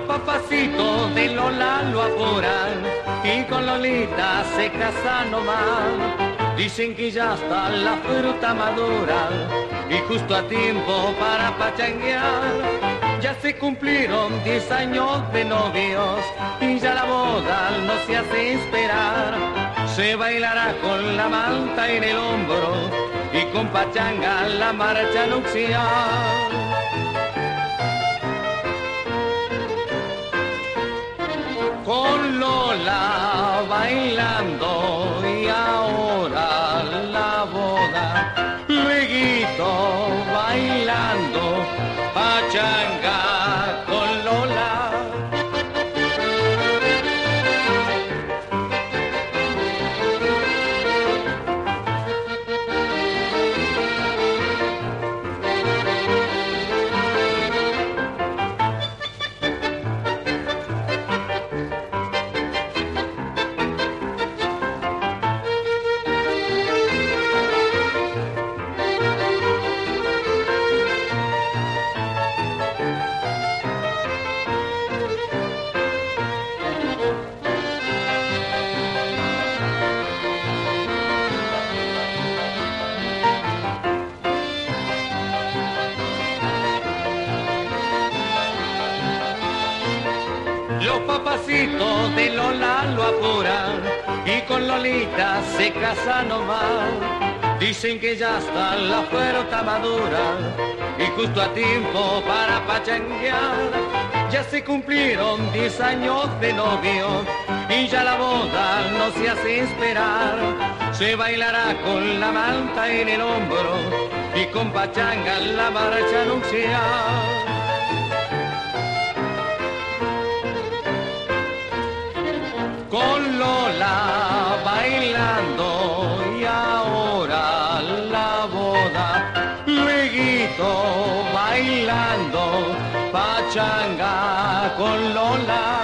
papacitos de Lola lo apuran y con Lolita se casan nomás. Dicen que ya está la fruta madura y justo a tiempo para pachanguear. Ya se cumplieron 10 años de novios y ya la boda no se hace esperar. Se bailará con la manta en el hombro y con pachanga la marcha nupcial. Con Lola bailando y ahora la boda, lueguito bailando pachanga con Lola. Los papacitos de Lola lo apuran y con Lolita se casan nomás. Dicen que ya está la fruta madura y justo a tiempo para pachanguear. Ya se cumplieron 10 años de novio y ya la boda no se hace esperar. Se bailará con la manta en el hombro y con pachanga la marcha nupcial. Con Lola bailando y ahora la boda, lueguito bailando pachanga con Lola.